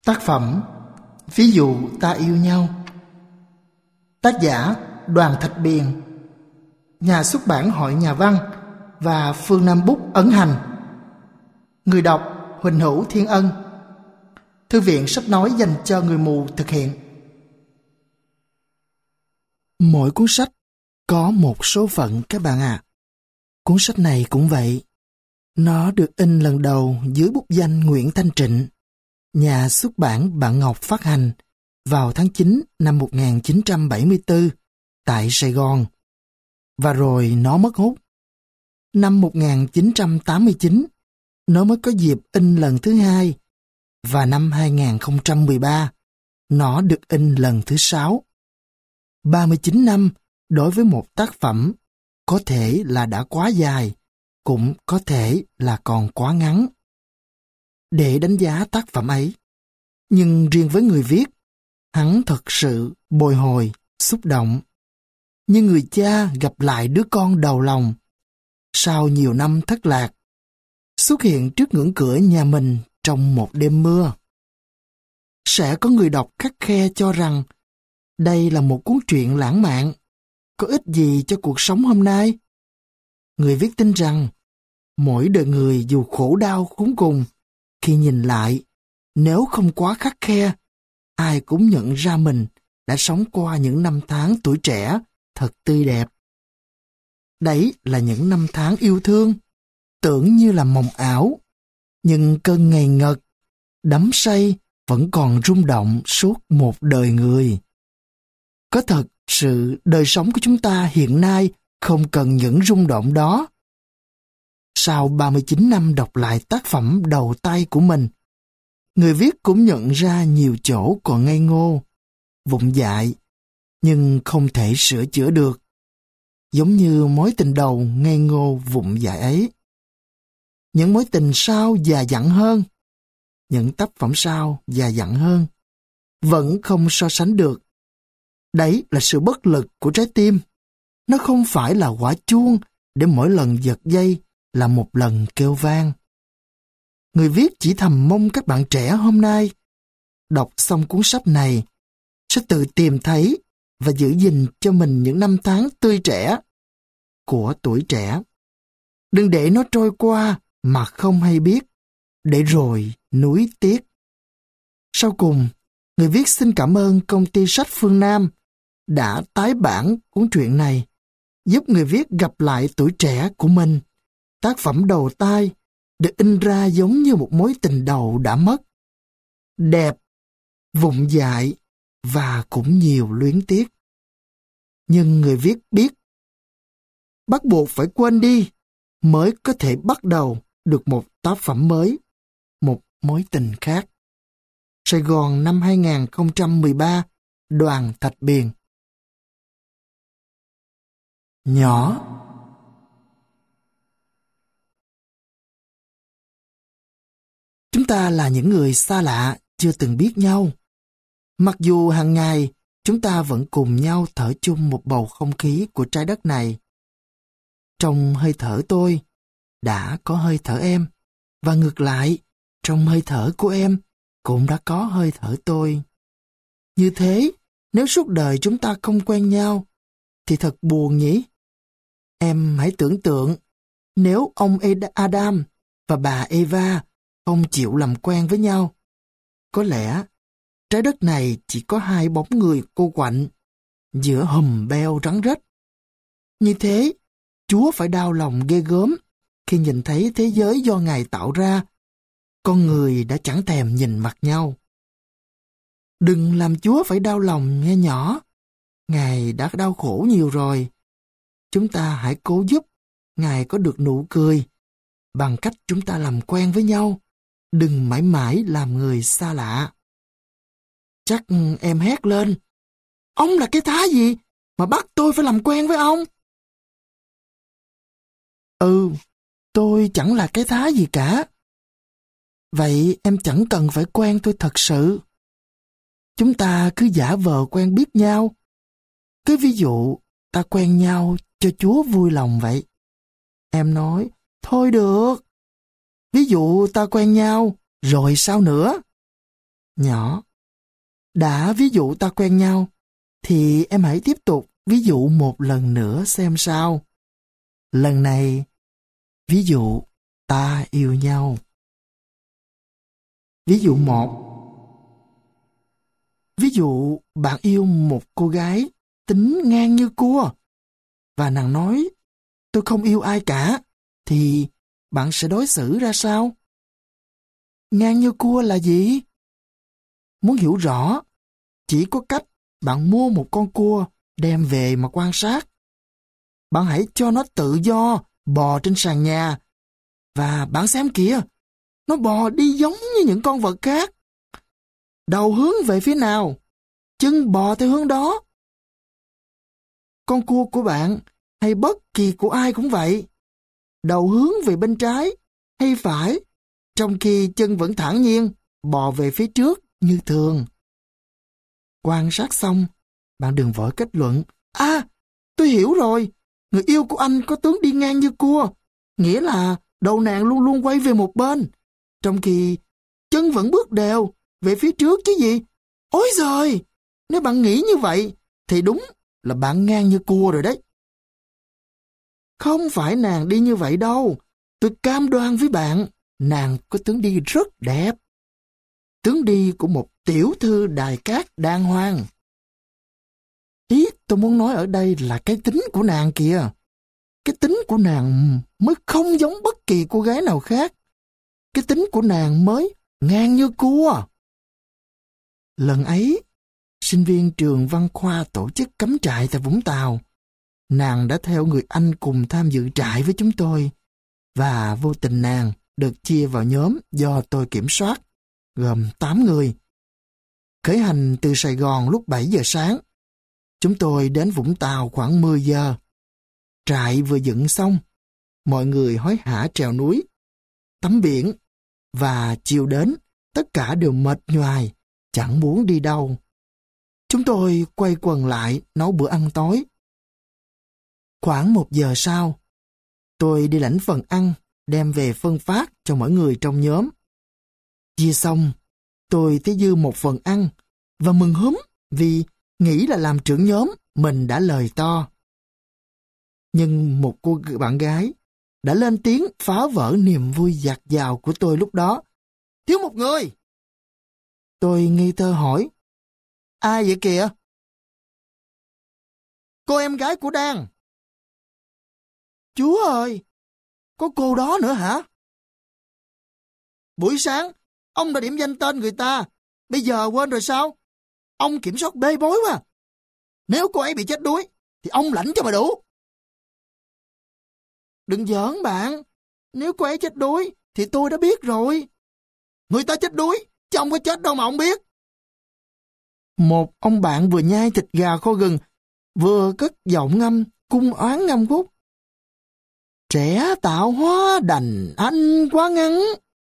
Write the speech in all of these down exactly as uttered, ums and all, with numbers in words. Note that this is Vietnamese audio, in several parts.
Tác phẩm Ví dụ ta yêu nhau. Tác giả Đoàn Thạch Biền. Nhà xuất bản Hội Nhà văn và Phương Nam Bút ấn hành. Người đọc Huỳnh Hữu Thiên Ân. Thư viện sách nói dành cho người mù thực hiện. Mỗi cuốn sách có một số phận các bạn ạ. À. Cuốn sách này cũng vậy. Nó được in lần đầu dưới bút danh Nguyễn Thanh Trịnh. Nhà xuất bản Bạn Ngọc phát hành vào tháng chín năm một nghìn chín trăm bảy mươi tư tại Sài Gòn. Và rồi nó mất hút. Năm một nghìn chín trăm tám mươi chín, nó mới có dịp in lần thứ hai. Và năm hai nghìn không trăm mười ba, nó được in lần thứ sáu. ba mươi chín năm đối với một tác phẩm có thể là đã quá dài, cũng có thể là còn quá ngắn để đánh giá tác phẩm ấy. Nhưng riêng với người viết, hắn thật sự bồi hồi, xúc động. Như người cha gặp lại đứa con đầu lòng, sau nhiều năm thất lạc, xuất hiện trước ngưỡng cửa nhà mình trong một đêm mưa. Sẽ có người đọc khắt khe cho rằng đây là một cuốn truyện lãng mạn, có ích gì cho cuộc sống hôm nay. Người viết tin rằng mỗi đời người dù khổ đau khốn cùng, khi nhìn lại, nếu không quá khắt khe, ai cũng nhận ra mình đã sống qua những năm tháng tuổi trẻ thật tươi đẹp. Đấy là những năm tháng yêu thương, tưởng như là mộng ảo, nhưng cơn ngày ngật, đắm say vẫn còn rung động suốt một đời người. Có thật sự đời sống của chúng ta hiện nay không cần những rung động đó. Sau ba mươi chín năm đọc lại tác phẩm đầu tay của mình, người viết cũng nhận ra nhiều chỗ còn ngây ngô, vụng dại, nhưng không thể sửa chữa được. Giống như mối tình đầu ngây ngô vụng dại ấy. Những mối tình sau già dặn hơn, những tác phẩm sau già dặn hơn, vẫn không so sánh được. Đấy là sự bất lực của trái tim. Nó không phải là quả chuông để mỗi lần giật dây là một lần kêu vang. Người viết chỉ thầm mong các bạn trẻ hôm nay đọc xong cuốn sách này sẽ tự tìm thấy và giữ gìn cho mình những năm tháng tươi trẻ của tuổi trẻ. Đừng để nó trôi qua mà không hay biết, để rồi nuối tiếc. Sau cùng, người viết xin cảm ơn công ty sách Phương Nam đã tái bản cuốn truyện này, giúp người viết gặp lại tuổi trẻ của mình. Tác phẩm đầu tay được in ra giống như một mối tình đầu đã mất. Đẹp, vụng dại và cũng nhiều luyến tiếc. Nhưng người viết biết, bắt buộc phải quên đi mới có thể bắt đầu được một tác phẩm mới, một mối tình khác. Sài Gòn năm hai nghìn không trăm mười ba, Đoàn Thạch Biền. Nhỏ. Chúng ta là những người xa lạ, chưa từng biết nhau. Mặc dù hàng ngày chúng ta vẫn cùng nhau thở chung một bầu không khí của trái đất này. Trong hơi thở tôi đã có hơi thở em, và ngược lại, trong hơi thở của em cũng đã có hơi thở tôi. Như thế, nếu suốt đời chúng ta không quen nhau, thì thật buồn nhỉ? Em hãy tưởng tượng, nếu ông Adam và bà Eva không chịu làm quen với nhau, có lẽ trái đất này chỉ có hai bóng người cô quạnh giữa hùm beo rắn rết. Như thế, Chúa phải đau lòng ghê gớm khi nhìn thấy thế giới do Ngài tạo ra, con người đã chẳng thèm nhìn mặt nhau. Đừng làm Chúa phải đau lòng nghe nhỏ. Ngài đã đau khổ nhiều rồi. Chúng ta hãy cố giúp Ngài có được nụ cười bằng cách chúng ta làm quen với nhau. Đừng mãi mãi làm người xa lạ. Chắc em hét lên, ông là cái thá gì mà bắt tôi phải làm quen với ông? Ừ, tôi chẳng là cái thá gì cả. Vậy em chẳng cần phải quen tôi thật sự. Chúng ta cứ giả vờ quen biết nhau. Cứ ví dụ ta quen nhau cho Chúa vui lòng vậy. Em nói, thôi được. Ví dụ ta quen nhau, rồi sao nữa? Nhỏ, đã ví dụ ta quen nhau, thì em hãy tiếp tục ví dụ một lần nữa xem sao. Lần này, ví dụ ta yêu nhau. Ví dụ một. Ví dụ bạn yêu một cô gái tính ngang như cua, và nàng nói tôi không yêu ai cả, thì bạn sẽ đối xử ra sao? Ngang như cua là gì? Muốn hiểu rõ, chỉ có cách bạn mua một con cua đem về mà quan sát. Bạn hãy cho nó tự do bò trên sàn nhà, và bạn xem kìa, nó bò đi giống như những con vật khác. Đầu hướng về phía nào, chân bò theo hướng đó. Con cua của bạn hay bất kỳ của ai cũng vậy. Đầu hướng về bên trái hay phải, trong khi chân vẫn thản nhiên bò về phía trước như thường. Quan sát xong, bạn đừng vội kết luận. À, tôi hiểu rồi, người yêu của anh có tướng đi ngang như cua, nghĩa là đầu nàng luôn luôn quay về một bên, trong khi chân vẫn bước đều về phía trước chứ gì. Ôi giời, nếu bạn nghĩ như vậy, thì đúng là bạn ngang như cua rồi đấy. Không phải nàng đi như vậy đâu, tôi cam đoan với bạn, nàng có tướng đi rất đẹp. Tướng đi của một tiểu thư đài cát đàng hoàng. Ý tôi muốn nói ở đây là cái tính của nàng kìa. Cái tính của nàng mới không giống bất kỳ cô gái nào khác. Cái tính của nàng mới ngang như cua. Lần ấy, sinh viên trường văn khoa tổ chức cắm trại tại Vũng Tàu. Nàng đã theo người anh cùng tham dự trại với chúng tôi, và vô tình nàng được chia vào nhóm do tôi kiểm soát, gồm tám người. Khởi hành từ Sài Gòn lúc bảy giờ sáng. Chúng tôi đến Vũng Tàu khoảng mười giờ. Trại vừa dựng xong, mọi người hối hả trèo núi, tắm biển, và chiều đến, tất cả đều mệt nhoài, chẳng muốn đi đâu. Chúng tôi quay quần lại nấu bữa ăn tối. Khoảng một giờ sau, tôi đi lãnh phần ăn, đem về phân phát cho mỗi người trong nhóm. Chia xong, tôi thấy dư một phần ăn, và mừng húm vì nghĩ là làm trưởng nhóm mình đã lời to. Nhưng một cô bạn gái đã lên tiếng phá vỡ niềm vui dạt dào của tôi lúc đó. Thiếu một người! Tôi nghi thơ hỏi. Ai vậy kìa? Cô em gái của Đan. Chúa ơi! Có cô đó nữa hả? Buổi sáng, ông đã điểm danh tên người ta. Bây giờ quên rồi sao? Ông kiểm soát bê bối quá. Nếu cô ấy bị chết đuối, thì ông lãnh cho mà đủ. Đừng giỡn bạn. Nếu cô ấy chết đuối, thì tôi đã biết rồi. Người ta chết đuối, chứ ông có chết đâu mà ông biết. Một ông bạn vừa nhai thịt gà kho gừng, vừa cất giọng ngâm, cung oán ngâm khúc. Trẻ tạo hóa đành anh quá ngắn.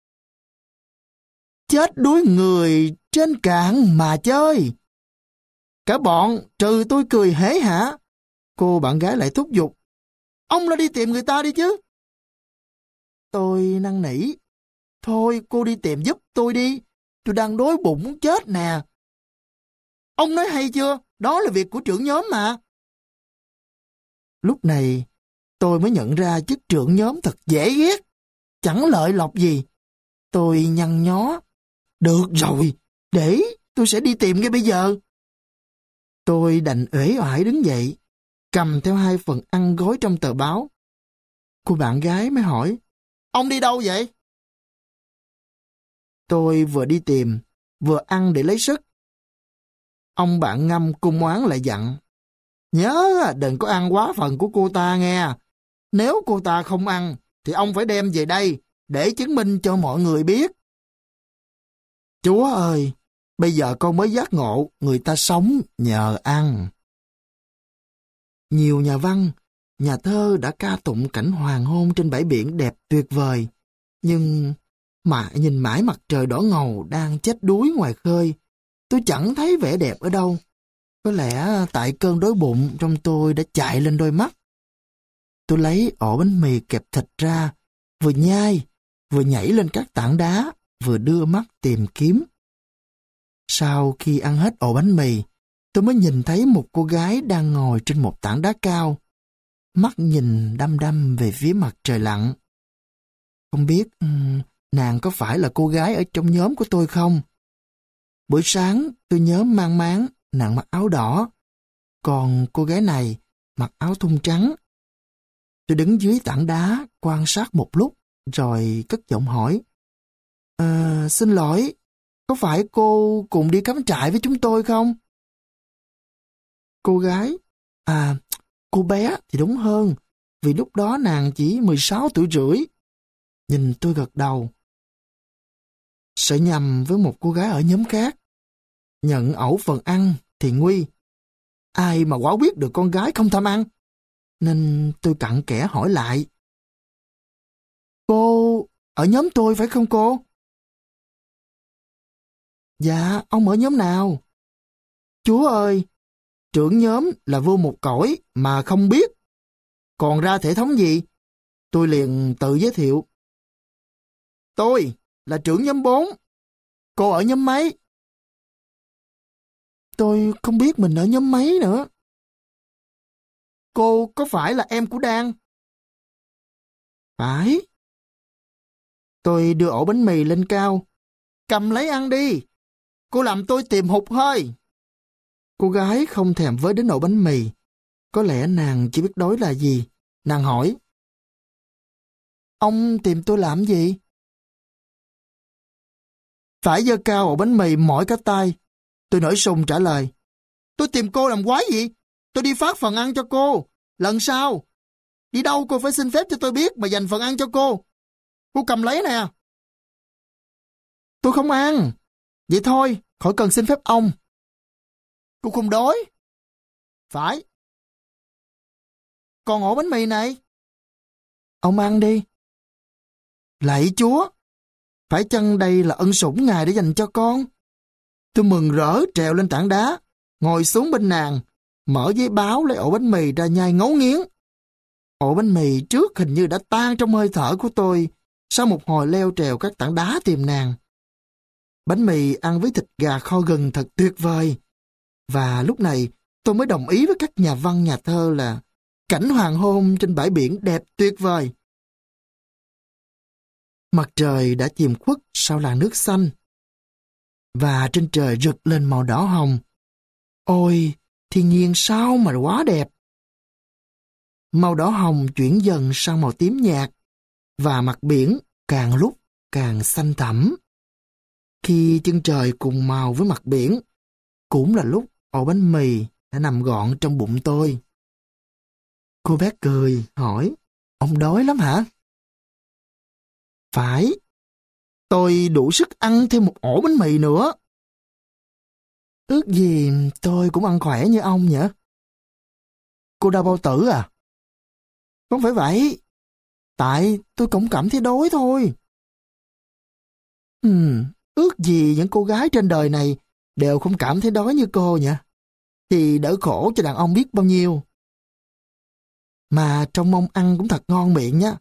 Chết đuối người trên cạn mà chơi. Cả bọn trừ tôi cười hễ hả. Cô bạn gái lại thúc giục. Ông là đi tìm người ta đi chứ. Tôi năn nỉ. Thôi cô đi tìm giúp tôi đi. Tôi đang đói bụng chết nè. Ông nói hay chưa? Đó là việc của trưởng nhóm mà. Lúc này tôi mới nhận ra chức trưởng nhóm thật dễ ghét. Chẳng lợi lộc gì. Tôi nhăn nhó. Được rồi, để tôi sẽ đi tìm ngay bây giờ. Tôi đành uể oải đứng dậy, cầm theo hai phần ăn gói trong tờ báo. Cô bạn gái mới hỏi, ông đi đâu vậy? Tôi vừa đi tìm, vừa ăn để lấy sức. Ông bạn ngâm cung oán lại dặn, nhớ đừng có ăn quá phần của cô ta nghe. Nếu cô ta không ăn, thì ông phải đem về đây để chứng minh cho mọi người biết. Chúa ơi, bây giờ con mới giác ngộ người ta sống nhờ ăn. Nhiều nhà văn, nhà thơ đã ca tụng cảnh hoàng hôn trên bãi biển đẹp tuyệt vời. Nhưng mà nhìn mãi mặt trời đỏ ngầu đang chết đuối ngoài khơi, tôi chẳng thấy vẻ đẹp ở đâu. Có lẽ tại cơn đói bụng trong tôi đã chạy lên đôi mắt. Tôi lấy ổ bánh mì kẹp thịt ra, vừa nhai, vừa nhảy lên các tảng đá, vừa đưa mắt tìm kiếm. Sau khi ăn hết ổ bánh mì, tôi mới nhìn thấy một cô gái đang ngồi trên một tảng đá cao, mắt nhìn đăm đăm về phía mặt trời lặn. Không biết um, nàng có phải là cô gái ở trong nhóm của tôi không? Buổi sáng tôi nhớ mang máng nàng mặc áo đỏ, còn cô gái này mặc áo thun trắng. Tôi đứng dưới tảng đá quan sát một lúc rồi cất giọng hỏi. À, xin lỗi, có phải cô cùng đi cắm trại với chúng tôi không? Cô gái, à, cô bé thì đúng hơn, vì lúc đó nàng chỉ mười sáu tuổi rưỡi. Nhìn tôi gật đầu. Sợ nhầm với một cô gái ở nhóm khác. Nhận ẩu phần ăn thì nguy. Ai mà quá biết được con gái không tham ăn. Nên tôi cặn kẽ hỏi lại. Cô ở nhóm tôi phải không cô? Dạ, ông ở nhóm nào? Chúa ơi, trưởng nhóm là vô một cõi mà không biết. Còn ra thể thống gì? Tôi liền tự giới thiệu. Tôi là trưởng nhóm bốn. Cô ở nhóm mấy? Tôi không biết mình ở nhóm mấy nữa. Cô có phải là em của Đan? Phải. Tôi đưa ổ bánh mì lên cao. Cầm lấy ăn đi. Cô làm tôi tìm hụt hơi. Cô gái không thèm với đến ổ bánh mì. Có lẽ nàng chỉ biết đói là gì. Nàng hỏi. Ông tìm tôi làm gì? Phải giơ cao ổ bánh mì mỏi cả tay. Tôi nổi sùng trả lời. Tôi tìm cô làm quái gì? Tôi đi phát phần ăn cho cô. Lần sau, đi đâu cô phải xin phép cho tôi biết mà dành phần ăn cho cô. Cô cầm lấy nè. Tôi không ăn. Vậy thôi, khỏi cần xin phép ông. Cô không đói? Phải. Còn ổ bánh mì này? Ông ăn đi. Lạy Chúa, phải chăng đây là ân sủng Ngài để dành cho con? Tôi mừng rỡ trèo lên tảng đá, ngồi xuống bên nàng, mở giấy báo lấy ổ bánh mì ra nhai ngấu nghiến. Ổ bánh mì trước hình như đã tan trong hơi thở của tôi sau một hồi leo trèo các tảng đá tìm nàng. Bánh mì ăn với thịt gà kho gừng thật tuyệt vời. Và lúc này tôi mới đồng ý với các nhà văn nhà thơ là cảnh hoàng hôn trên bãi biển đẹp tuyệt vời. Mặt trời đã chìm khuất sau làn nước xanh. Và trên trời rực lên màu đỏ hồng. Ôi, thiên nhiên sao mà quá đẹp. Màu đỏ hồng chuyển dần sang màu tím nhạt, và mặt biển càng lúc càng xanh thẳm. Khi chân trời cùng màu với mặt biển, cũng là lúc ổ bánh mì đã nằm gọn trong bụng tôi. Cô bé cười, hỏi, ông đói lắm hả? Phải, tôi đủ sức ăn thêm một ổ bánh mì nữa. Ước gì tôi cũng ăn khỏe như ông nhỉ? Cô đau bao tử à? Không phải vậy. Tại tôi cũng cảm thấy đói thôi. Hmm, ước gì những cô gái trên đời này đều không cảm thấy đói như cô nhỉ? Thì đỡ khổ cho đàn ông biết bao nhiêu. Mà trong mông ăn cũng thật ngon miệng nhá.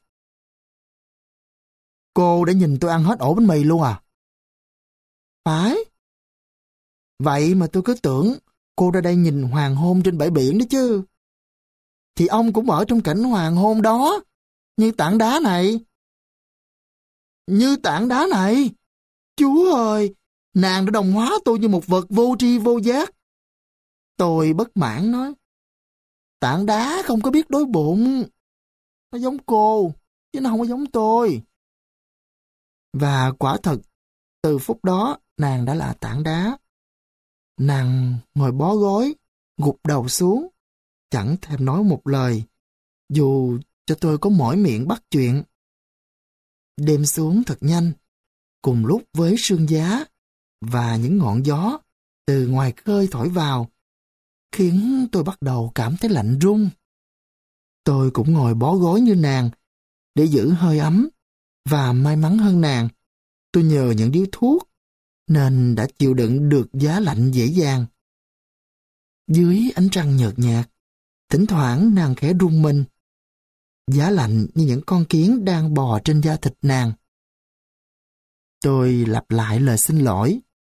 Cô đã nhìn tôi ăn hết ổ bánh mì luôn à? Phải. Vậy mà tôi cứ tưởng cô ra đây nhìn hoàng hôn trên bãi biển đó chứ. Thì ông cũng ở trong cảnh hoàng hôn đó, như tảng đá này. Như tảng đá này? Chúa ơi, nàng đã đồng hóa tôi như một vật vô tri vô giác. Tôi bất mãn nói. Tảng đá không có biết đói bụng. Nó giống cô, chứ nó không có giống tôi. Và quả thật, từ phút đó nàng đã là tảng đá. Nàng ngồi bó gối, gục đầu xuống, chẳng thèm nói một lời, dù cho tôi có mỏi miệng bắt chuyện. Đêm xuống thật nhanh, cùng lúc với sương giá và những ngọn gió từ ngoài khơi thổi vào, khiến tôi bắt đầu cảm thấy lạnh run. Tôi cũng ngồi bó gối như nàng để giữ hơi ấm, và may mắn hơn nàng, tôi nhờ những điếu thuốc nên đã chịu đựng được giá lạnh dễ dàng. Dưới ánh trăng nhợt nhạt, thỉnh thoảng nàng khẽ run mình. Giá lạnh như những con kiến đang bò trên da thịt nàng. Tôi lặp lại lời xin lỗi.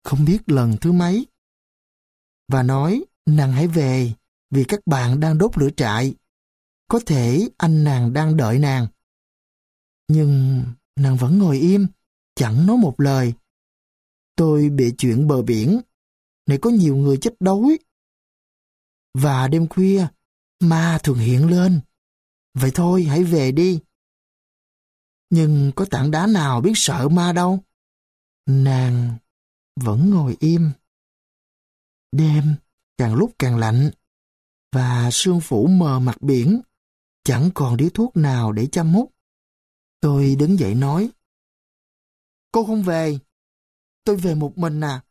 không biết lần thứ mấy. Và nói nàng hãy về vì các bạn đang đốt lửa trại. Có thể anh nàng đang đợi nàng. Nhưng nàng vẫn ngồi im, chẳng nói một lời. Tôi bịa chuyện bờ biển, này có nhiều người chết đói. Và đêm khuya, ma thường hiện lên. Vậy thôi, hãy về đi. Nhưng có tảng đá nào biết sợ ma đâu. Nàng vẫn ngồi im. Đêm càng lúc càng lạnh, và sương phủ mờ mặt biển, chẳng còn điếu thuốc nào để châm hút. Tôi đứng dậy nói, cô không về, tôi về một mình à.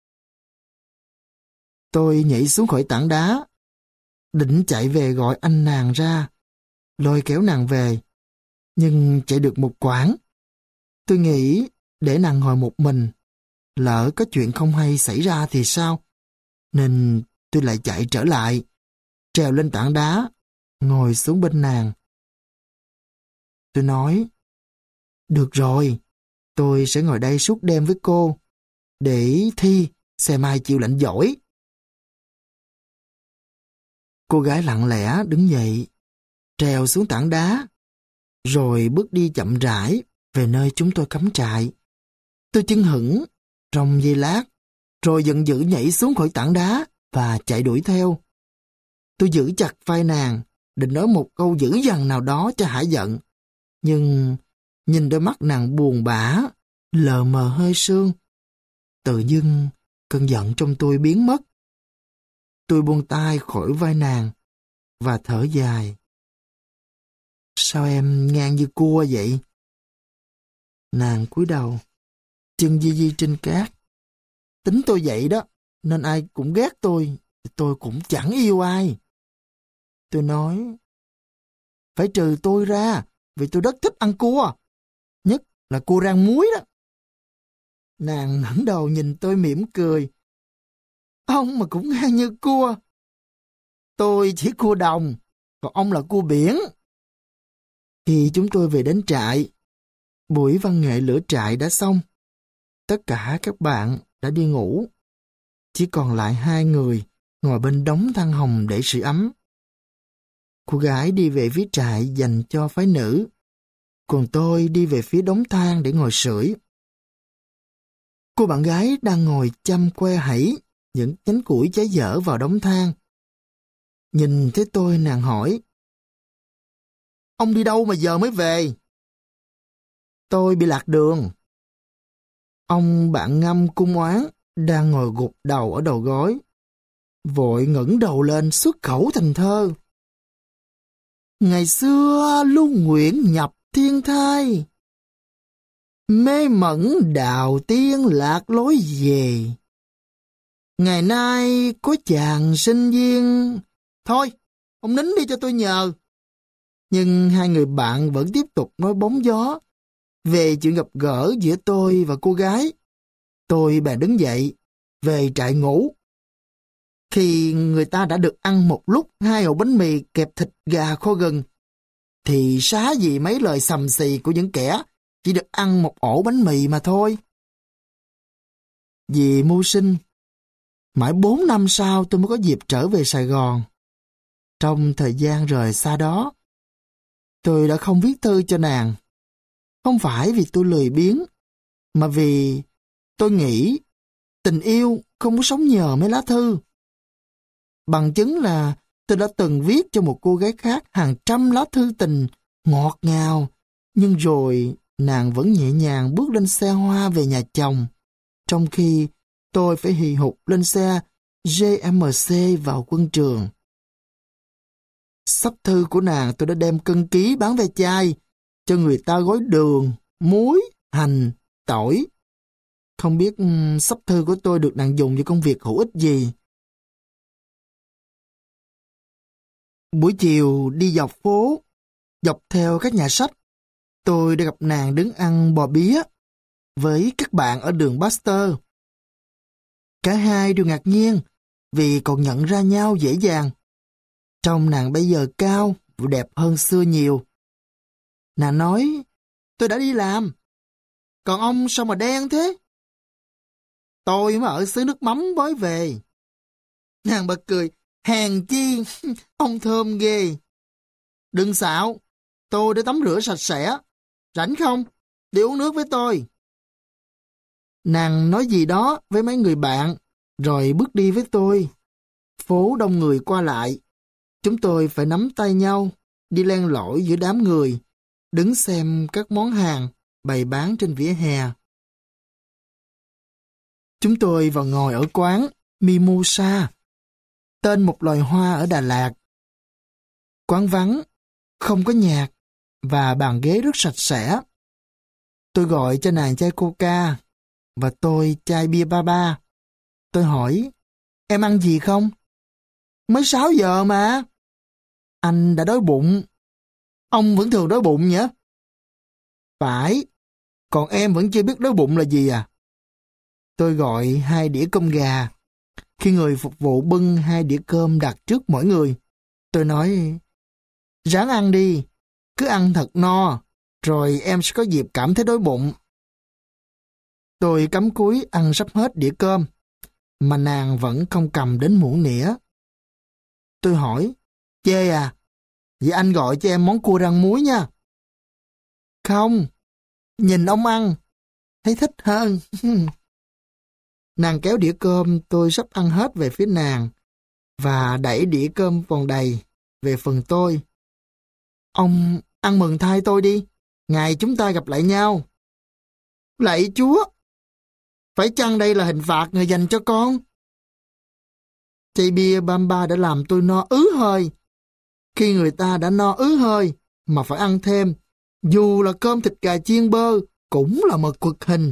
Tôi nhảy xuống khỏi tảng đá, định chạy về gọi anh nàng ra, lôi kéo nàng về, nhưng chạy được một quãng. Tôi nghĩ để nàng ngồi một mình, lỡ có chuyện không hay xảy ra thì sao, nên tôi lại chạy trở lại, trèo lên tảng đá, ngồi xuống bên nàng. Tôi nói, được rồi, tôi sẽ ngồi đây suốt đêm với cô, để thi xem ai chịu lạnh giỏi. Cô gái lặng lẽ đứng dậy, trèo xuống tảng đá, rồi bước đi chậm rãi về nơi chúng tôi cắm trại. Tôi chưng hửng trong giây lát, rồi giận dữ nhảy xuống khỏi tảng đá và chạy đuổi theo. Tôi giữ chặt vai nàng, định nói một câu dữ dằn nào đó cho hả giận. Nhưng nhìn đôi mắt nàng buồn bã, lờ mờ hơi sương. Tự dưng cơn giận trong tôi biến mất. Tôi buông tay khỏi vai nàng và thở dài. Sao em ngang như cua vậy? Nàng cúi đầu, chân di di trên cát. Tính tôi vậy đó, nên ai cũng ghét tôi, tôi cũng chẳng yêu ai. Tôi nói, phải trừ tôi ra, vì tôi rất thích ăn cua, nhất là cua rang muối đó. Nàng ngẩng đầu nhìn tôi mỉm cười. Ông mà cũng ngang như cua. Tôi chỉ cua đồng, còn ông là cua biển. Khi chúng tôi về đến trại, buổi văn nghệ lửa trại đã xong. Tất cả các bạn đã đi ngủ. Chỉ còn lại hai người ngồi bên đống than hồng để sưởi ấm. Cô gái đi về phía trại dành cho phái nữ, còn tôi đi về phía đống than để ngồi sưởi. Cô bạn gái đang ngồi chăm que hảy những nhánh củi cháy dở vào đống than. Nhìn thấy tôi nàng hỏi, ông đi đâu mà giờ mới về? Tôi bị lạc đường. Ông bạn ngâm cung oán đang ngồi gục đầu ở đầu gối, vội ngẩng đầu lên xuất khẩu thành thơ. Ngày xưa Lưu Nguyện nhập thiên thai, mê mẩn đào tiên lạc lối về. Ngày nay có chàng sinh viên. Thôi, ông nín đi cho tôi nhờ. Nhưng hai người bạn vẫn tiếp tục nói bóng gió về chuyện gặp gỡ giữa tôi và cô gái. Tôi bèn đứng dậy, về trại ngủ. Khi người ta đã được ăn một lúc hai ổ bánh mì kẹp thịt gà kho gừng, thì xá gì mấy lời xầm xì của những kẻ chỉ được ăn một ổ bánh mì mà thôi. Vì mưu sinh, mãi bốn năm sau tôi mới có dịp trở về Sài Gòn. Trong thời gian rời xa đó, tôi đã không viết thư cho nàng. Không phải vì tôi lười biếng, mà vì tôi nghĩ tình yêu không có sống nhờ mấy lá thư. Bằng chứng là tôi đã từng viết cho một cô gái khác hàng trăm lá thư tình ngọt ngào, nhưng rồi nàng vẫn nhẹ nhàng bước lên xe hoa về nhà chồng, trong khi tôi phải hì hục lên xe giê em xê vào quân trường. Sắp thư của nàng tôi đã đem cân ký bán ve chai cho người ta gói đường, muối, hành, tỏi. Không biết um, sắp thư của tôi được nàng dùng cho công việc hữu ích gì. Buổi chiều đi dọc phố, dọc theo các nhà sách, tôi đã gặp nàng đứng ăn bò bía với các bạn ở đường Baxter. Cả hai đều ngạc nhiên vì còn nhận ra nhau dễ dàng. Trông nàng bây giờ cao và đẹp hơn xưa nhiều. Nàng nói, tôi đã đi làm. Còn ông sao mà đen thế? tôi mới ở xứ nước mắm mới về. Nàng bật cười, hèn chi, ông thơm ghê. Đừng xạo, tôi đã tắm rửa sạch sẽ. Rảnh không? Đi uống nước với tôi. Nàng nói gì đó với mấy người bạn, rồi bước đi với tôi. Phố đông người qua lại. Chúng tôi phải nắm tay nhau, đi len lỏi giữa đám người, đứng xem các món hàng bày bán trên vỉa hè. Chúng tôi vào ngồi ở quán Mimosa, tên một loài hoa ở Đà Lạt. Quán vắng, không có nhạc, và bàn ghế rất sạch sẽ. Tôi gọi cho nàng chai coca, và tôi chai bia ba ba. Tôi hỏi, em ăn gì không? Mới sáu giờ mà. Anh đã đói bụng. Ông vẫn thường đói bụng nhỉ? Phải, còn em vẫn chưa biết đói bụng là gì à? Tôi gọi hai đĩa cơm gà. Khi người phục vụ bưng hai đĩa cơm đặt trước mỗi người, tôi nói, ráng ăn đi, cứ ăn thật no, rồi em sẽ có dịp cảm thấy đói bụng. Tôi cắm cúi ăn sắp hết đĩa cơm, mà nàng vẫn không cầm đến muỗng nĩa. Tôi hỏi, chê à? Vậy anh gọi cho em món cua rang muối nha. Không, nhìn ông ăn, thấy thích hơn. Nàng kéo đĩa cơm tôi sắp ăn hết về phía nàng, và đẩy đĩa cơm còn đầy về phần tôi. Ông ăn mừng thai tôi đi, ngày chúng ta gặp lại nhau. Lạy Chúa! Phải chăng đây là hình phạt người dành cho con? Chai bia Bamba đã làm tôi no ứ hơi. Khi người ta đã no ứ hơi mà phải ăn thêm, dù là cơm thịt gà chiên bơ, cũng là một cực hình.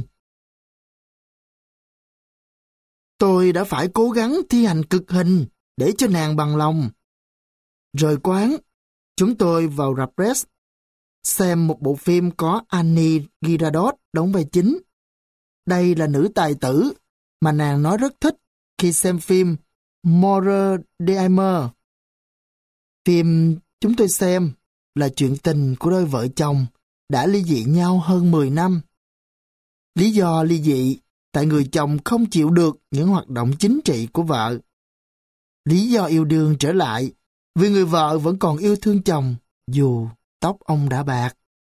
Tôi đã phải cố gắng thi hành cực hình để cho nàng bằng lòng. Rời quán, chúng tôi vào rạp Red xem một bộ phim có Annie Girardot đóng vai chính. Đây là nữ tài tử mà nàng nói rất thích khi xem phim More Daimer. Phim chúng tôi xem là chuyện tình của đôi vợ chồng đã ly dị nhau hơn mười năm. Lý do ly dị tại người chồng không chịu được những hoạt động chính trị của vợ. Lý do yêu đương trở lại vì người vợ vẫn còn yêu thương chồng dù tóc ông đã bạc.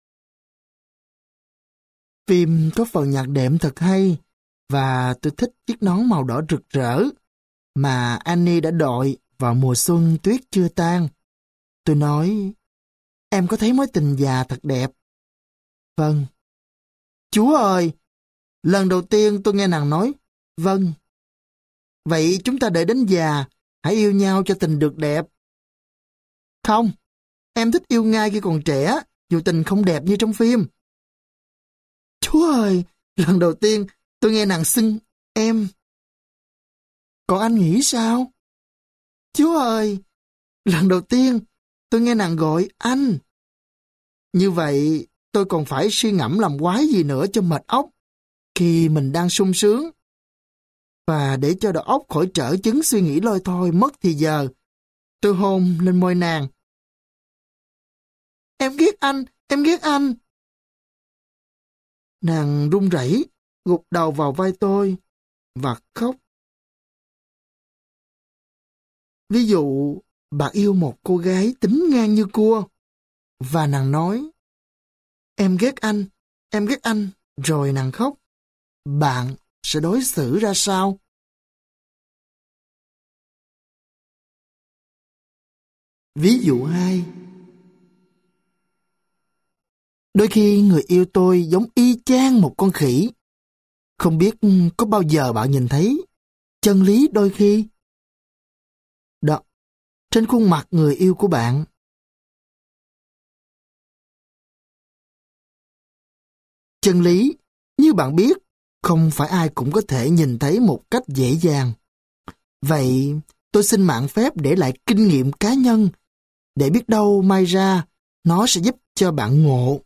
Phim có phần nhạc đệm thật hay và tôi thích chiếc nón màu đỏ rực rỡ mà Annie đã đội vào mùa xuân tuyết chưa tan. Tôi nói, em có thấy mối tình già thật đẹp? Vâng. Chúa ơi! Lần đầu tiên tôi nghe nàng nói, vâng. Vậy chúng ta đợi đến già, hãy yêu nhau cho tình được đẹp. Không, em thích yêu ngay khi còn trẻ, dù tình không đẹp như trong phim. Chúa ơi! Lần đầu tiên tôi nghe nàng xưng em. Còn anh nghĩ sao? Chúa ơi! Lần đầu tiên tôi nghe nàng gọi anh. Như vậy tôi còn phải suy ngẫm làm quái gì nữa cho mệt óc khi mình đang sung sướng. Và để cho đầu óc khỏi trở chứng suy nghĩ lôi thôi mất thì giờ, tôi hôn lên môi nàng. Em ghét anh, em ghét anh. Nàng run rẩy, gục đầu vào vai tôi và khóc. Ví dụ, bạn yêu một cô gái tính ngang như cua, và nàng nói, em ghét anh, em ghét anh, rồi nàng khóc. Bạn sẽ đối xử ra sao? Ví dụ hai. Đôi khi người yêu tôi giống y chang một con khỉ. Không biết có bao giờ bạn nhìn thấy chân lý đôi khi? Đó, trên khuôn mặt người yêu của bạn. Chân lý, như bạn biết, không phải ai cũng có thể nhìn thấy một cách dễ dàng. Vậy, tôi xin mạn phép để lại kinh nghiệm cá nhân, để biết đâu mai ra, nó sẽ giúp cho bạn ngộ.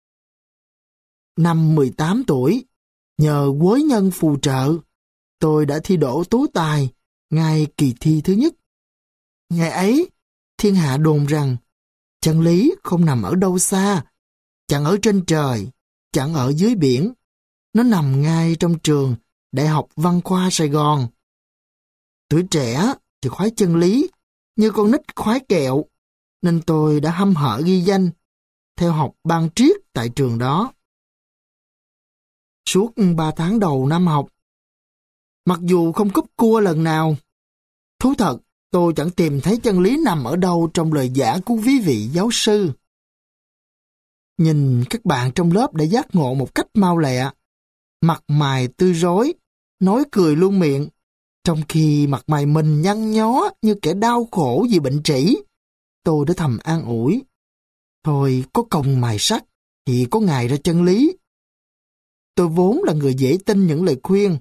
Năm mười tám tuổi, nhờ quới nhân phù trợ, tôi đã thi đỗ tú tài ngay kỳ thi thứ nhất. Ngày ấy, thiên hạ đồn rằng chân lý không nằm ở đâu xa, chẳng ở trên trời, chẳng ở dưới biển. Nó nằm ngay trong trường Đại học Văn khoa Sài Gòn. Tuổi trẻ thì khoái chân lý, như con nít khoái kẹo, nên tôi đã hăm hở ghi danh, theo học ban triết tại trường đó. Suốt ba tháng đầu năm học, mặc dù không cúp cua lần nào, thú thật, tôi chẳng tìm thấy chân lý nằm ở đâu trong lời giải của quý vị giáo sư. Nhìn các bạn trong lớp đã giác ngộ một cách mau lẹ, mặt mày tươi rói, nói cười luôn miệng, trong khi mặt mày mình nhăn nhó như kẻ đau khổ vì bệnh trĩ. Tôi đã thầm an ủi. Thôi, có công mài sắt thì có ngày ra chân lý. Tôi vốn là người dễ tin những lời khuyên,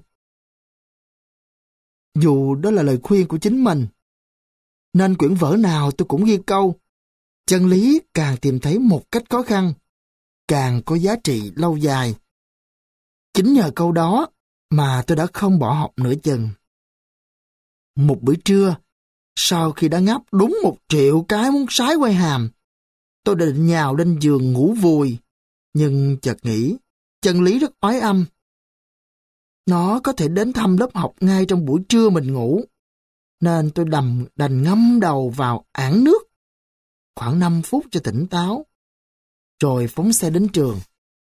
dù đó là lời khuyên của chính mình. Nên quyển vở nào tôi cũng ghi câu: chân lý càng tìm thấy một cách khó khăn, càng có giá trị lâu dài. Chính nhờ câu đó mà tôi đã không bỏ học nửa chừng. Một buổi trưa, sau khi đã ngáp đúng một triệu cái muốn sái quay hàm, tôi định nhào lên giường ngủ vùi, nhưng chợt nghĩ, chân lý rất oái âm. Nó có thể đến thăm lớp học ngay trong buổi trưa mình ngủ, nên tôi đầm đành ngâm đầu vào ảng nước khoảng năm phút cho tỉnh táo, rồi phóng xe đến trường.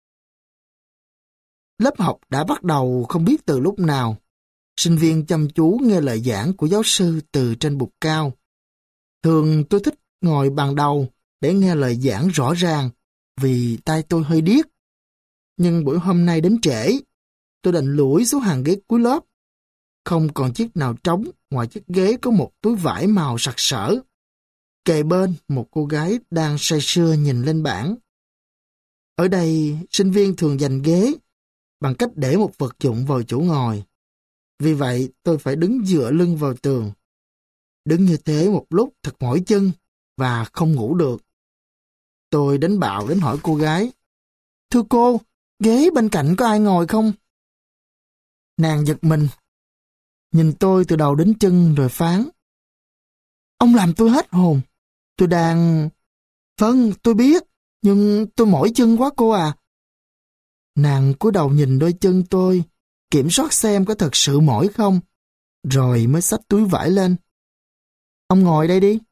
Lớp học đã bắt đầu không biết từ lúc nào. Sinh viên chăm chú nghe lời giảng của giáo sư từ trên bục cao. Thường tôi thích ngồi bàn đầu để nghe lời giảng rõ ràng, vì tai tôi hơi điếc. Nhưng buổi hôm nay đến trễ, tôi đành lủi xuống hàng ghế cuối lớp. Không còn chiếc nào trống ngoài chiếc ghế có một túi vải màu sặc sỡ. Kề bên, một cô gái đang say sưa nhìn lên bảng. Ở đây, sinh viên thường giành ghế bằng cách để một vật dụng vào chỗ ngồi. Vì vậy, tôi phải đứng dựa lưng vào tường. Đứng như thế một lúc thật mỏi chân và không ngủ được. Tôi đánh bạo đến hỏi cô gái: "Thưa cô, ghế bên cạnh có ai ngồi không?" Nàng giật mình, nhìn tôi từ đầu đến chân rồi phán: "Ông làm tôi hết hồn. Tôi đang..." "Vâng, tôi biết, nhưng tôi mỏi chân quá cô à." Nàng cúi đầu nhìn đôi chân tôi, kiểm soát xem có thật sự mỏi không, rồi mới xách túi vải lên. "Ông ngồi đây đi."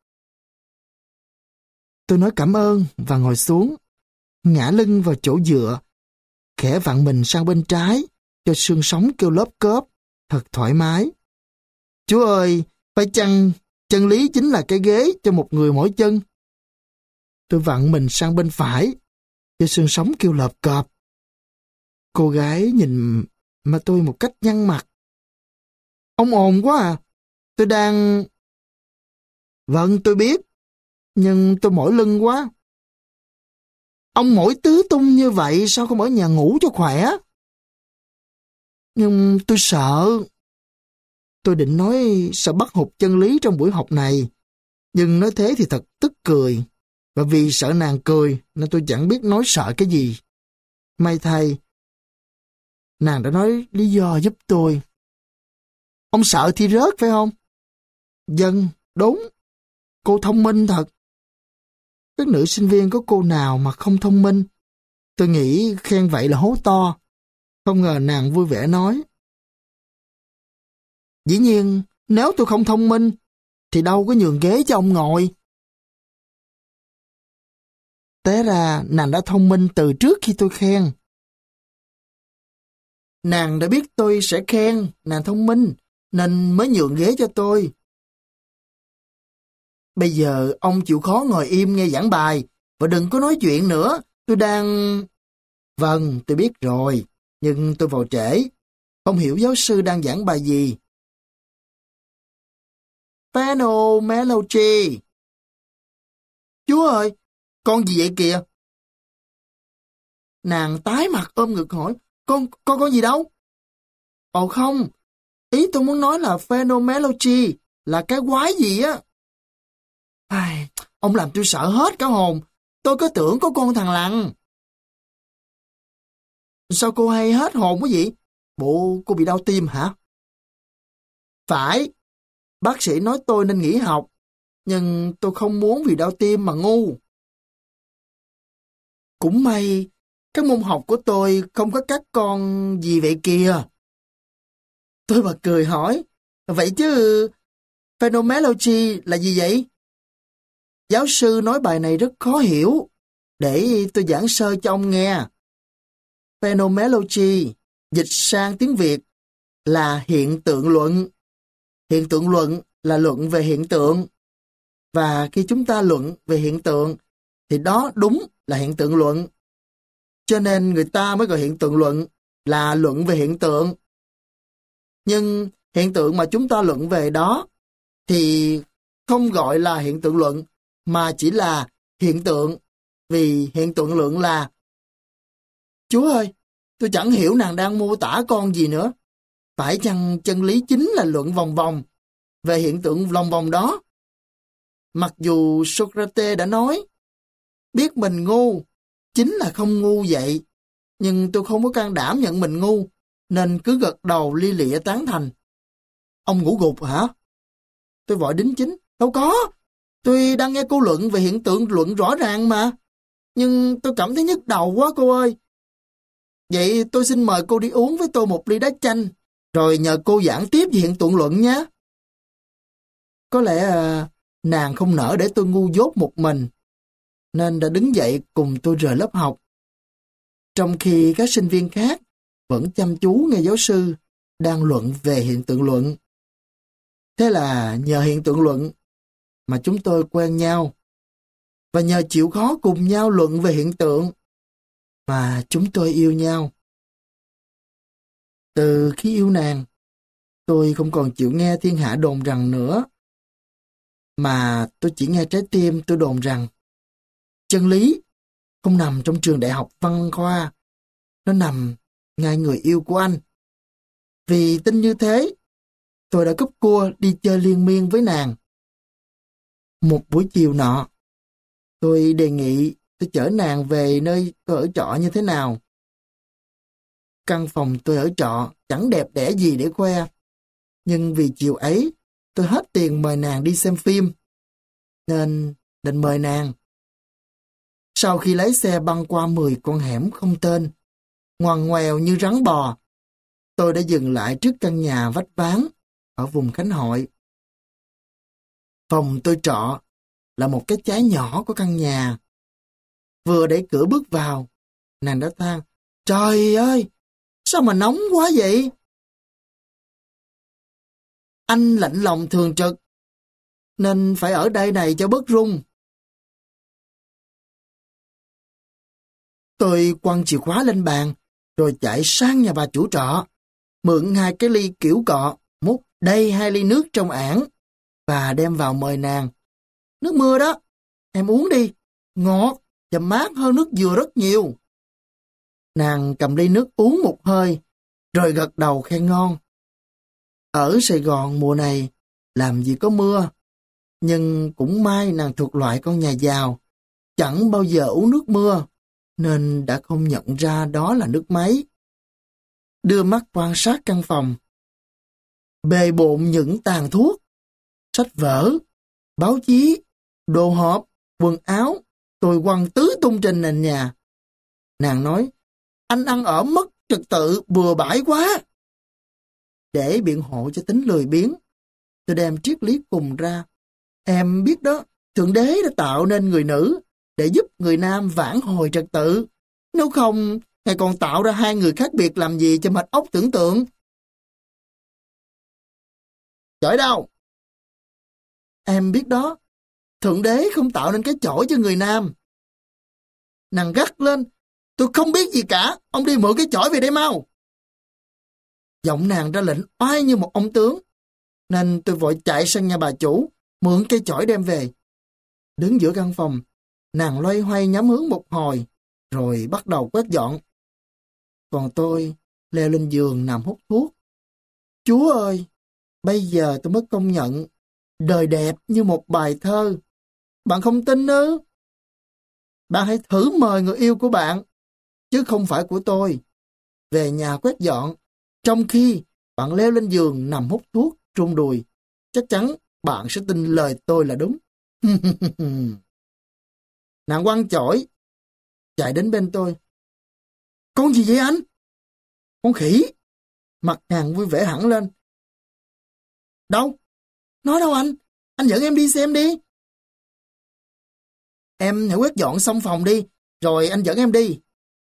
Tôi nói cảm ơn và ngồi xuống, ngã lưng vào chỗ dựa, khẽ vặn mình sang bên trái, cho xương sống kêu lốp cốp, thật thoải mái. "Chúa ơi, phải chăng chân lý chính là cái ghế cho một người mỏi chân?" Tôi vặn mình sang bên phải, cho xương sống kêu lợp cọp. Cô gái nhìn mà tôi một cách nhăn mặt. "Ông ồn quá à, tôi đang..." "Vâng, tôi biết, nhưng tôi mỏi lưng quá." "Ông mỏi tứ tung như vậy sao không ở nhà ngủ cho khỏe?" "Nhưng tôi sợ..." Tôi định nói sợ bắt hụt chân lý trong buổi học này, nhưng nói thế thì thật tức cười, và vì sợ nàng cười nên tôi chẳng biết nói sợ cái gì. May thay, nàng đã nói lý do giúp tôi. "Ông sợ thi rớt phải không?" "Vâng, đúng. Cô thông minh thật." Các nữ sinh viên có cô nào mà không thông minh? Tôi nghĩ khen vậy là hố to. Không ngờ nàng vui vẻ nói: "Dĩ nhiên, nếu tôi không thông minh, thì đâu có nhường ghế cho ông ngồi." Té ra nàng đã thông minh từ trước khi tôi khen. Nàng đã biết tôi sẽ khen nàng thông minh, nên mới nhường ghế cho tôi. "Bây giờ ông chịu khó ngồi im nghe giảng bài, và đừng có nói chuyện nữa, tôi đang..." "Vâng, tôi biết rồi, nhưng tôi vào trễ. Không hiểu giáo sư đang giảng bài gì." "Phenomenology." "Chúa ơi, con gì vậy kìa?" Nàng tái mặt ôm ngực hỏi: Con, con có gì đâu?" "Ồ không, ý tôi muốn nói là phenomenology là cái quái gì á." Ai, ông làm tôi sợ hết cả hồn. Tôi cứ tưởng có con thằng lằn. "Sao cô hay hết hồn quá vậy? Bộ cô bị đau tim hả?" "Phải, bác sĩ nói tôi nên nghỉ học, nhưng tôi không muốn vì đau tim mà ngu." "Cũng may, các môn học của tôi không có các con gì vậy kìa." Tôi bật cười hỏi, vậy chứ phenomenology là gì vậy? Giáo sư nói bài này rất khó hiểu. Để tôi giảng sơ cho ông nghe. Phenomenology, dịch sang tiếng Việt, là hiện tượng luận. Hiện tượng luận là luận về hiện tượng. Và khi chúng ta luận về hiện tượng, thì đó đúng là hiện tượng luận. Cho nên người ta mới gọi hiện tượng luận là luận về hiện tượng. Nhưng hiện tượng mà chúng ta luận về đó thì không gọi là hiện tượng luận, mà chỉ là hiện tượng, vì hiện tượng luận là Chúa ơi, tôi chẳng hiểu nàng đang mô tả con gì nữa. Phải chăng chân lý chính là luận vòng vòng về hiện tượng vòng vòng đó? Mặc dù Socrates đã nói, biết mình ngu, chính là không ngu vậy. Nhưng tôi không có can đảm nhận mình ngu, nên cứ gật đầu li lịa tán thành. Ông ngủ gục hả? Tôi vội đính chính. Đâu có, tôi đang nghe cô luận về hiện tượng luận rõ ràng mà. Nhưng tôi cảm thấy nhức đầu quá cô ơi. Vậy tôi xin mời cô đi uống với tôi một ly đá chanh, rồi nhờ cô giảng tiếp về hiện tượng luận nhé. Có lẽ à, nàng không nỡ để tôi ngu dốt một mình, nên đã đứng dậy cùng tôi rời lớp học. Trong khi các sinh viên khác vẫn chăm chú nghe giáo sư đang luận về hiện tượng luận. Thế là nhờ hiện tượng luận mà chúng tôi quen nhau, và nhờ chịu khó cùng nhau luận về hiện tượng mà chúng tôi yêu nhau. Từ khi yêu nàng, tôi không còn chịu nghe thiên hạ đồn rằng nữa, mà tôi chỉ nghe trái tim tôi đồn rằng chân lý không nằm trong trường đại học văn khoa, nó nằm ngay người yêu của anh. Vì tin như thế, tôi đã cúp cua đi chơi liên miên với nàng. Một buổi chiều nọ, tôi đề nghị tôi chở nàng về nơi tôi ở trọ như thế nào. Căn phòng tôi ở trọ chẳng đẹp đẽ gì để khoe, nhưng vì chiều ấy tôi hết tiền mời nàng đi xem phim, nên định mời nàng. Sau khi lái xe băng qua mười con hẻm không tên, ngoằn ngoèo như rắn bò, tôi đã dừng lại trước căn nhà vách ván ở vùng Khánh Hội. Phòng tôi trọ là một cái trái nhỏ của căn nhà. Vừa đẩy cửa bước vào, nàng đã than, trời ơi, sao mà nóng quá vậy? Anh lạnh lòng thường trực, nên phải ở đây này cho bớt run. Tôi quăng chìa khóa lên bàn, rồi chạy sang nhà bà chủ trọ, mượn hai cái ly kiểu cọ, múc đầy hai ly nước trong ảng, và đem vào mời nàng. Nước mưa đó, em uống đi, ngọt và mát hơn nước dừa rất nhiều. Nàng cầm ly nước uống một hơi, rồi gật đầu khen ngon. Ở Sài Gòn mùa này, làm gì có mưa, nhưng cũng may nàng thuộc loại con nhà giàu, chẳng bao giờ uống nước mưa, nên đã không nhận ra đó là nước máy. Đưa mắt quan sát căn phòng. Bề bộn những tàn thuốc, sách vở, báo chí, đồ hộp, quần áo, tôi quăng tứ tung trên nền nhà. Nàng nói, anh ăn ở mất trật tự bừa bãi quá. Để biện hộ cho tính lười biếng, tôi đem triết lý cùng ra. Em biết đó, Thượng Đế đã tạo nên người nữ để giúp người nam vãn hồi trật tự. Nếu không, Ngài còn tạo ra hai người khác biệt làm gì cho mệt óc tưởng tượng. Chổi đâu? Em biết đó, Thượng Đế không tạo nên cái chổi cho người nam. Nàng gắt lên, tôi không biết gì cả, ông đi mượn cái chổi về đây mau. Giọng nàng ra lệnh oai như một ông tướng, nên tôi vội chạy sang nhà bà chủ, mượn cây chổi đem về. Đứng giữa căn phòng, nàng loay hoay nhắm hướng một hồi, rồi bắt đầu quét dọn. Còn tôi leo lên giường nằm hút thuốc. Chúa ơi, bây giờ tôi mới công nhận, đời đẹp như một bài thơ. Bạn không tin ư? Bạn hãy thử mời người yêu của bạn, chứ không phải của tôi, về nhà quét dọn, trong khi bạn leo lên giường nằm hút thuốc, rung đùi. Chắc chắn bạn sẽ tin lời tôi là đúng. Nàng quăng chổi, chạy đến bên tôi. Con gì vậy anh? Con khỉ. Mặt nàng vui vẻ hẳn lên. Đâu? Nó đâu anh? Anh dẫn em đi xem đi. Em hãy quét dọn xong phòng đi, rồi anh dẫn em đi.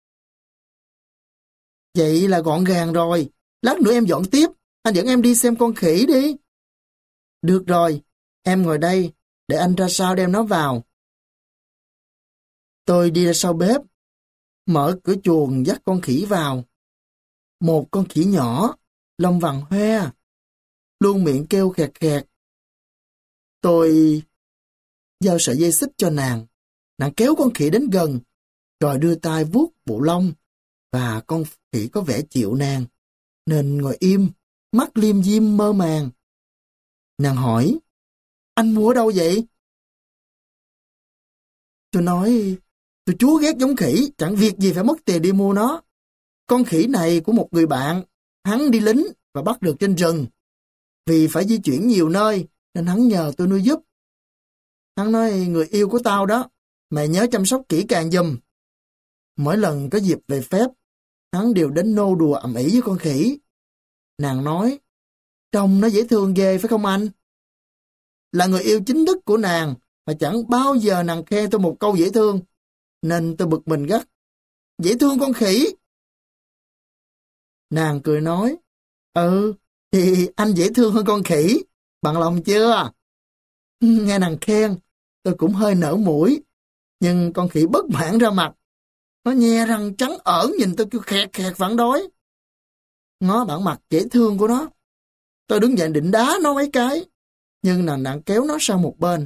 Vậy là gọn gàng rồi. Lát nữa em dọn tiếp, anh dẫn em đi xem con khỉ đi. Được rồi, em ngồi đây, để anh ra sau đem nó vào. Tôi đi ra sau bếp, mở cửa chuồng dắt con khỉ vào. Một con khỉ nhỏ, lông vàng hoe, luôn miệng kêu khẹt khẹt. Tôi giao sợi dây xích cho nàng. Nàng kéo con khỉ đến gần, rồi đưa tay vuốt bộ lông, và con khỉ có vẻ chịu nàng, nên ngồi im, mắt liêm diêm mơ màng. Nàng hỏi, anh mua ở đâu vậy? Tôi nói, tôi chúa ghét giống khỉ, chẳng việc gì phải mất tiền đi mua nó. Con khỉ này của một người bạn, hắn đi lính và bắt được trên rừng. Vì phải di chuyển nhiều nơi, nên hắn nhờ tôi nuôi giúp. Hắn nói, người yêu của tao đó, mày nhớ chăm sóc kỹ càng giùm. Mỗi lần có dịp về phép, hắn đều đến nô đùa ầm ĩ với con khỉ. Nàng nói, trông nó dễ thương ghê phải không anh? Là người yêu chính thức của nàng, mà chẳng bao giờ nàng khen tôi một câu dễ thương, nên tôi bực mình gắt. Dễ thương con khỉ! Nàng cười nói, ừ, thì anh dễ thương hơn con khỉ, bằng lòng chưa? Nghe nàng khen, tôi cũng hơi nở mũi, nhưng con khỉ bất mãn ra mặt. Nó nhe răng trắng ởn nhìn tôi kêu khẹt khẹt phản đối. Ngó bản mặt dễ thương của nó, tôi đứng dậy định đá nó mấy cái, nhưng nàng nàng kéo nó sang một bên.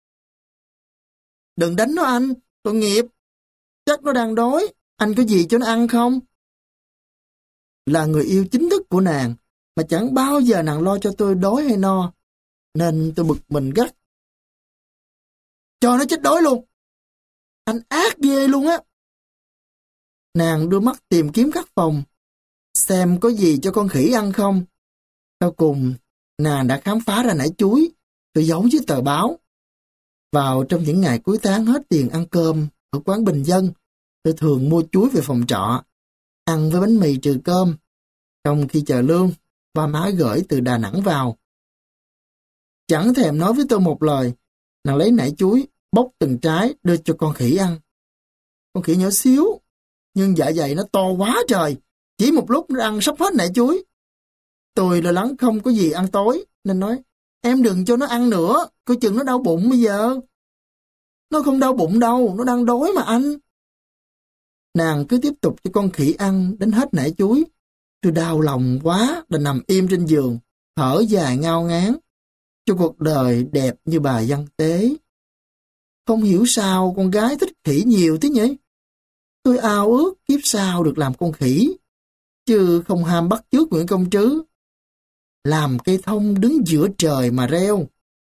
Đừng đánh nó anh, tội nghiệp. Chắc nó đang đói, anh có gì cho nó ăn không? Là người yêu chính thức của nàng, mà chẳng bao giờ nàng lo cho tôi đói hay no, nên tôi bực mình gắt. Cho nó chết đói luôn. Anh ác ghê luôn á. Nàng đưa mắt tìm kiếm khắp phòng, xem có gì cho con khỉ ăn không. Sau cùng, nàng đã khám phá ra nải chuối, tôi giấu dưới tờ báo. Vào trong những ngày cuối tháng hết tiền ăn cơm ở quán bình dân, tôi thường mua chuối về phòng trọ, ăn với bánh mì trừ cơm. Trong khi chờ lương, ba má gửi từ Đà Nẵng vào. Chẳng thèm nói với tôi một lời, nàng lấy nải chuối, bóc từng trái đưa cho con khỉ ăn. Con khỉ nhỏ xíu, nhưng dạ dày nó to quá trời, chỉ một lúc nó ăn sắp hết nải chuối. Tôi lo lắng không có gì ăn tối, nên nói, em đừng cho nó ăn nữa, coi chừng nó đau bụng bây giờ. Nó không đau bụng đâu, nó đang đói mà anh. Nàng cứ tiếp tục cho con khỉ ăn đến hết nải chuối. Tôi đau lòng quá, đành nằm im trên giường, thở dài ngao ngán, cho cuộc đời đẹp như bà văn tế. Không hiểu sao con gái thích khỉ nhiều thế nhỉ? Tôi ao ước kiếp sau được làm con khỉ, chứ không ham bắt chước Nguyễn Công Trứ. Làm cây thông đứng giữa trời mà reo.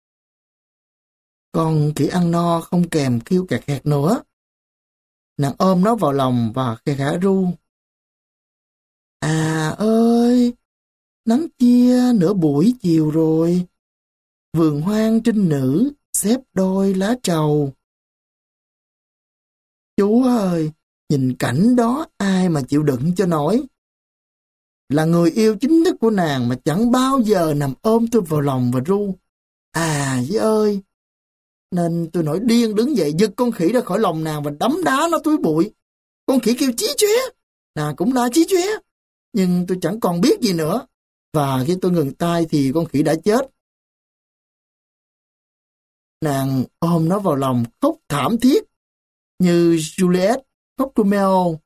Con khỉ ăn no không kèm kêu kẹt kẹt nữa. Nàng ôm nó vào lòng và khẽ khẽ ru. À ơi, nắng chia nửa buổi chiều rồi. Vườn hoang trinh nữ xếp đôi lá trầu. Chú ơi, nhìn cảnh đó ai mà chịu đựng cho nổi. Là người yêu chính thức của nàng mà chẳng bao giờ nằm ôm tôi vào lòng và ru. À với ơi! Nên tôi nổi điên đứng dậy giật con khỉ ra khỏi lòng nàng và đấm đá nó túi bụi. Con khỉ kêu chí chóe, nàng cũng la chí chóe. Nhưng tôi chẳng còn biết gì nữa. Và khi tôi ngừng tay thì con khỉ đã chết. Nàng ôm nó vào lòng khóc thảm thiết, như Juliet khóc Romeo.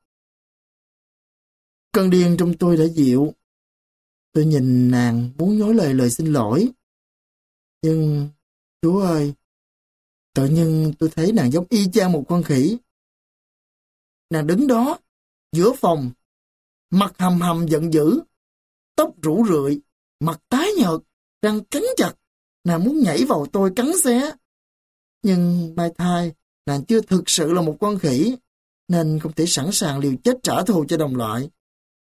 Cơn điên trong tôi đã dịu. Tôi nhìn nàng muốn nói lời lời xin lỗi. Nhưng, chú ơi, tự nhiên tôi thấy nàng giống y chang một con khỉ. Nàng đứng đó, giữa phòng, mặt hầm hầm giận dữ, tóc rủ rượi, mặt tái nhợt, răng cắn chặt. Nàng muốn nhảy vào tôi cắn xé. Nhưng may thay, nàng chưa thực sự là một con khỉ, nên không thể sẵn sàng liều chết trả thù cho đồng loại.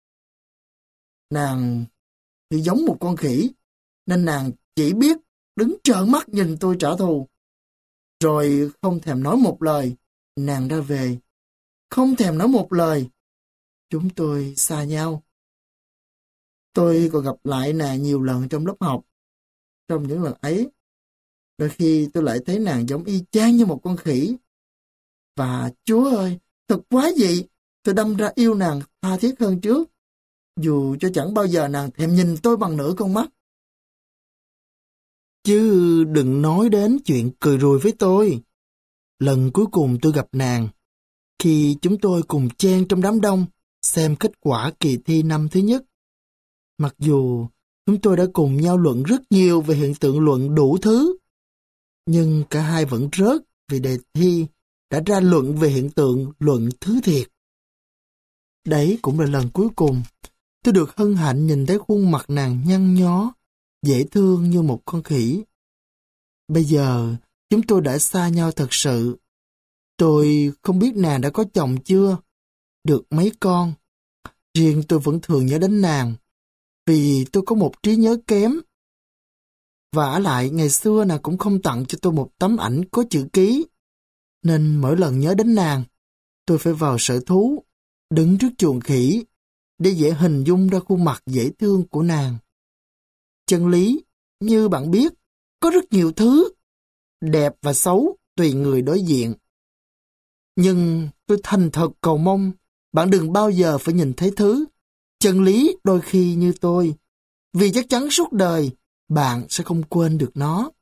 Nàng thì giống một con khỉ, nên nàng chỉ biết đứng trợn mắt nhìn tôi trả thù. Rồi không thèm nói một lời, nàng ra về. Không thèm nói một lời, chúng tôi xa nhau. Tôi còn gặp lại nàng nhiều lần trong lớp học. Trong những lần ấy, đôi khi tôi lại thấy nàng giống y chang như một con khỉ. Và Chúa ơi, thật quá dị, tôi đâm ra yêu nàng tha thiết hơn trước, dù cho chẳng bao giờ nàng thèm nhìn tôi bằng nửa con mắt. Chứ đừng nói đến chuyện cười rùi với tôi. Lần cuối cùng tôi gặp nàng, khi chúng tôi cùng chen trong đám đông xem kết quả kỳ thi năm thứ nhất. Mặc dù chúng tôi đã cùng nhau luận rất nhiều về hiện tượng luận đủ thứ, nhưng cả hai vẫn rớt vì đề thi đã ra luận về hiện tượng luận thứ thiệt. Đấy cũng là lần cuối cùng tôi được hân hạnh nhìn thấy khuôn mặt nàng nhăn nhó, dễ thương như một con khỉ. Bây giờ chúng tôi đã xa nhau thật sự. Tôi không biết nàng đã có chồng chưa, được mấy con. Riêng tôi vẫn thường nhớ đến nàng, vì tôi có một trí nhớ kém. Vả lại ngày xưa nàng cũng không tặng cho tôi một tấm ảnh có chữ ký, nên mỗi lần nhớ đến nàng, tôi phải vào sở thú, đứng trước chuồng khỉ, để dễ hình dung ra khuôn mặt dễ thương của nàng. Chân lý, như bạn biết, có rất nhiều thứ, đẹp và xấu tùy người đối diện. Nhưng tôi thành thật cầu mong bạn đừng bao giờ phải nhìn thấy thứ chân lý đôi khi như tôi, vì chắc chắn suốt đời bạn sẽ không quên được nó.